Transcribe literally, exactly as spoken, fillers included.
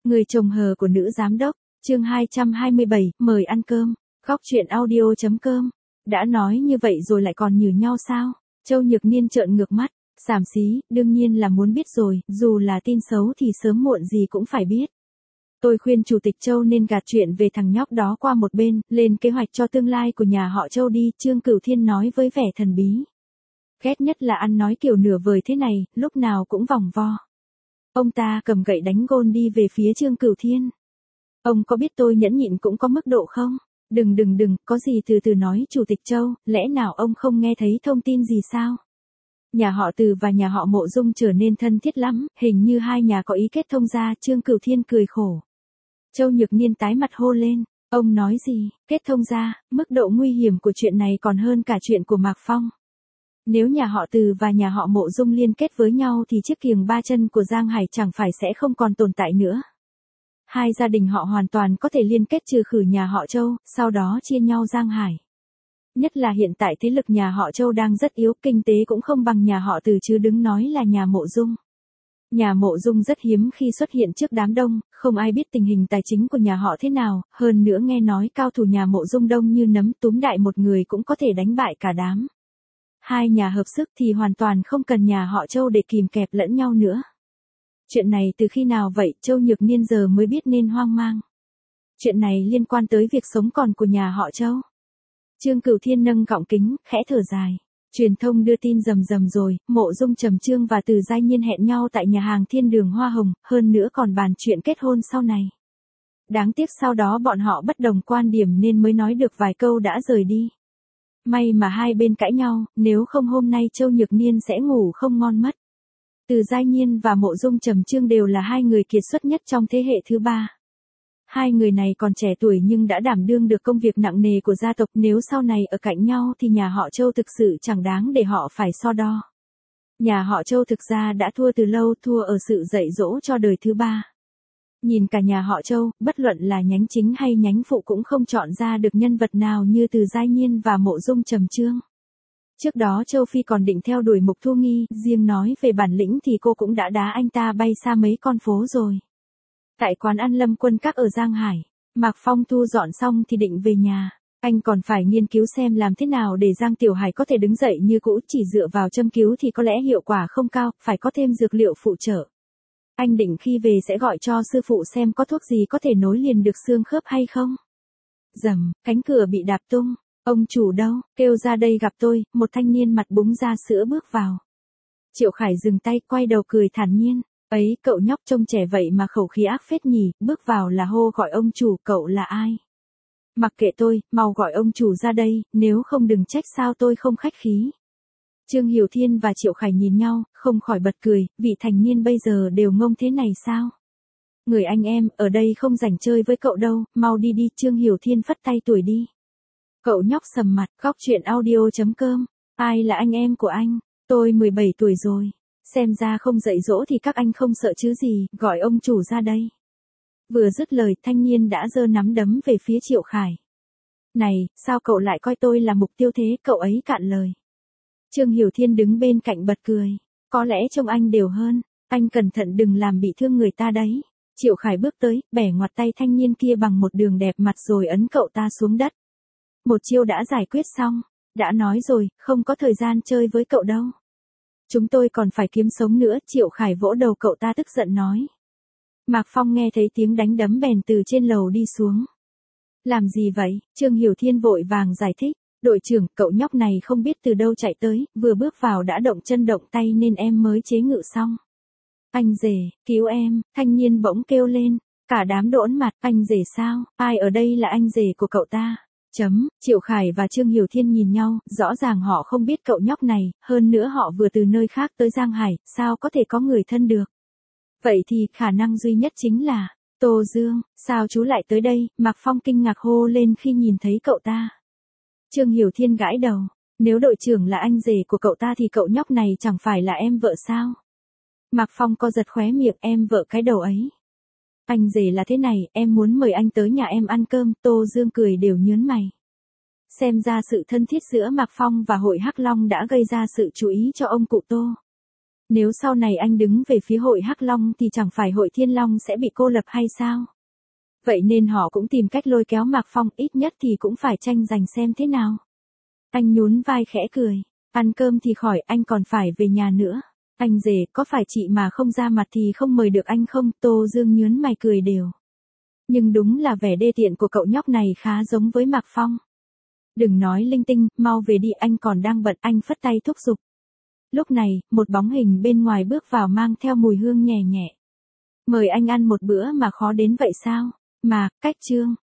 Người chồng hờ của nữ giám đốc, chương hai trăm hai mươi bảy, mời ăn cơm, góc chuyện audio chấm com. Đã nói như vậy rồi lại còn nhử nhau sao? Châu Nhược Niên trợn ngược mắt, xàm xí, đương nhiên là muốn biết rồi, dù là tin xấu thì sớm muộn gì cũng phải biết. Tôi khuyên Chủ tịch Châu nên gạt chuyện về thằng nhóc đó qua một bên, lên kế hoạch cho tương lai của nhà họ Châu đi, Trương Cửu Thiên nói với vẻ thần bí. Ghét nhất là ăn nói kiểu nửa vời thế này, lúc nào cũng vòng vo. Ông ta cầm gậy đánh gôn đi về phía Trương Cửu Thiên. Ông có biết tôi nhẫn nhịn cũng có mức độ không? Đừng đừng đừng, có gì từ từ nói. Chủ tịch Châu, lẽ nào ông không nghe thấy thông tin gì sao? Nhà họ Từ và nhà họ Mộ Dung trở nên thân thiết lắm, hình như hai nhà có ý kết thông ra. Trương Cửu Thiên cười khổ. Châu Nhược Niên tái mặt hô lên, ông nói gì, kết thông ra, mức độ nguy hiểm của chuyện này còn hơn cả chuyện của Mạc Phong. Nếu nhà họ Từ và nhà họ Mộ Dung liên kết với nhau thì chiếc kiềng ba chân của Giang Hải chẳng phải sẽ không còn tồn tại nữa. Hai gia đình họ hoàn toàn có thể liên kết trừ khử nhà họ Châu, sau đó chia nhau Giang Hải. Nhất là hiện tại thế lực nhà họ Châu đang rất yếu, kinh tế cũng không bằng nhà họ Từ chứ đừng nói là nhà Mộ Dung. Nhà Mộ Dung rất hiếm khi xuất hiện trước đám đông, không ai biết tình hình tài chính của nhà họ thế nào, hơn nữa nghe nói cao thủ nhà Mộ Dung đông như nấm, túm đại một người cũng có thể đánh bại cả đám. Hai nhà hợp sức thì hoàn toàn không cần nhà họ Châu để kìm kẹp lẫn nhau nữa. Chuyện này từ khi nào vậy? Châu Nhược Niên giờ mới biết nên hoang mang. Chuyện này liên quan tới việc sống còn của nhà họ Châu. Trương Cửu Thiên nâng gọng kính, khẽ thở dài. Truyền thông đưa tin rầm rầm rồi, Mộ Dung Trầm Trương và Từ Giai Nhiên hẹn nhau tại nhà hàng Thiên Đường Hoa Hồng, hơn nữa còn bàn chuyện kết hôn sau này. Đáng tiếc sau đó bọn họ bất đồng quan điểm nên mới nói được vài câu đã rời đi. May mà hai bên cãi nhau, nếu không hôm nay Châu Nhược Niên sẽ ngủ không ngon mất. Từ Giai Nhiên và Mộ Dung Trầm Trương đều là hai người kiệt xuất nhất trong thế hệ thứ ba. Hai người này còn trẻ tuổi nhưng đã đảm đương được công việc nặng nề của gia tộc, nếu sau này ở cạnh nhau thì nhà họ Châu thực sự chẳng đáng để họ phải so đo. Nhà họ Châu thực ra đã thua từ lâu, thua ở sự dạy dỗ cho đời thứ ba. Nhìn cả nhà họ Châu, bất luận là nhánh chính hay nhánh phụ cũng không chọn ra được nhân vật nào như Từ Giai Nhiên và Mộ Dung Trầm Trương. Trước đó Châu Phi còn định theo đuổi Mục Thu Nghi, riêng nói về bản lĩnh thì cô cũng đã đá anh ta bay xa mấy con phố rồi. Tại quán ăn Lâm Quân Các ở Giang Hải, Mạc Phong thu dọn xong thì định về nhà. Anh còn phải nghiên cứu xem làm thế nào để Giang Tiểu Hải có thể đứng dậy như cũ, chỉ dựa vào châm cứu thì có lẽ hiệu quả không cao, phải có thêm dược liệu phụ trợ. Anh định khi về sẽ gọi cho sư phụ xem có thuốc gì có thể nối liền được xương khớp hay không. Rầm, cánh cửa bị đạp tung. Ông chủ đâu, kêu ra đây gặp tôi. Một thanh niên mặt búng ra sữa bước vào. Triệu Khải dừng tay, quay đầu cười thản nhiên. Ấy, cậu nhóc trông trẻ vậy mà khẩu khí ác phết nhỉ, bước vào là hô gọi ông chủ, cậu là ai? Mặc kệ tôi, mau gọi ông chủ ra đây, nếu không đừng trách sao tôi không khách khí. Trương Hiểu Thiên và Triệu Khải nhìn nhau, không khỏi bật cười, vị thành niên bây giờ đều ngông thế này sao? Người anh em, ở đây không rảnh chơi với cậu đâu, mau đi đi. Trương Hiểu Thiên phất tay tuổi đi. Cậu nhóc sầm mặt, góc chuyện audio chấm com. Ai là anh em của anh? Tôi mười bảy tuổi rồi. Xem ra không dạy dỗ thì các anh không sợ chứ gì, gọi ông chủ ra đây. Vừa dứt lời, thanh niên đã giơ nắm đấm về phía Triệu Khải. Này, sao cậu lại coi tôi là mục tiêu thế? Cậu ấy cạn lời. Trương Hiểu Thiên đứng bên cạnh bật cười. Có lẽ trông anh đều hơn, anh cẩn thận đừng làm bị thương người ta đấy. Triệu Khải bước tới, bẻ ngoặt tay thanh niên kia bằng một đường đẹp mặt rồi ấn cậu ta xuống đất. Một chiêu đã giải quyết xong. Đã nói rồi, không có thời gian chơi với cậu đâu. Chúng tôi còn phải kiếm sống nữa. Triệu Khải vỗ đầu cậu ta tức giận nói. Mạc Phong nghe thấy tiếng đánh đấm bèn từ trên lầu đi xuống. Làm gì vậy? Trương Hiểu Thiên vội vàng giải thích. Đội trưởng, cậu nhóc này không biết từ đâu chạy tới, vừa bước vào đã động chân động tay nên em mới chế ngự xong. Anh rể, cứu em, thanh niên bỗng kêu lên. Cả đám đỗn mặt, anh rể sao? Ai ở đây là anh rể của cậu ta? Chấm, Triệu Khải và Trương Hiểu Thiên nhìn nhau, rõ ràng họ không biết cậu nhóc này, hơn nữa họ vừa từ nơi khác tới Giang Hải, sao có thể có người thân được. Vậy thì khả năng duy nhất chính là, Tô Dương, sao chú lại tới đây? Mạc Phong kinh ngạc hô lên khi nhìn thấy cậu ta. Trương Hiểu Thiên gãi đầu, nếu đội trưởng là anh rể của cậu ta thì cậu nhóc này chẳng phải là em vợ sao? Mạc Phong co giật khóe miệng, em vợ cái đầu ấy. Anh rể là thế này, em muốn mời anh tới nhà em ăn cơm. Tô Dương cười đều nhớn mày. Xem ra sự thân thiết giữa Mạc Phong và hội Hắc Long đã gây ra sự chú ý cho ông cụ Tô. Nếu sau này anh đứng về phía hội Hắc Long thì chẳng phải hội Thiên Long sẽ bị cô lập hay sao? Vậy nên họ cũng tìm cách lôi kéo Mạc Phong, ít nhất thì cũng phải tranh giành xem thế nào. Anh nhún vai khẽ cười. Ăn cơm thì khỏi, anh còn phải về nhà nữa. Anh rể, có phải chị mà không ra mặt thì không mời được anh không? Tô Dương nhớn mày cười đều. Nhưng đúng là vẻ đê tiện của cậu nhóc này khá giống với Mạc Phong. Đừng nói linh tinh, mau về đi, anh còn đang bận. Anh phất tay thúc giục. Lúc này, một bóng hình bên ngoài bước vào mang theo mùi hương nhẹ nhẹ. Mời anh ăn một bữa mà khó đến vậy sao? Mà, cách Trương.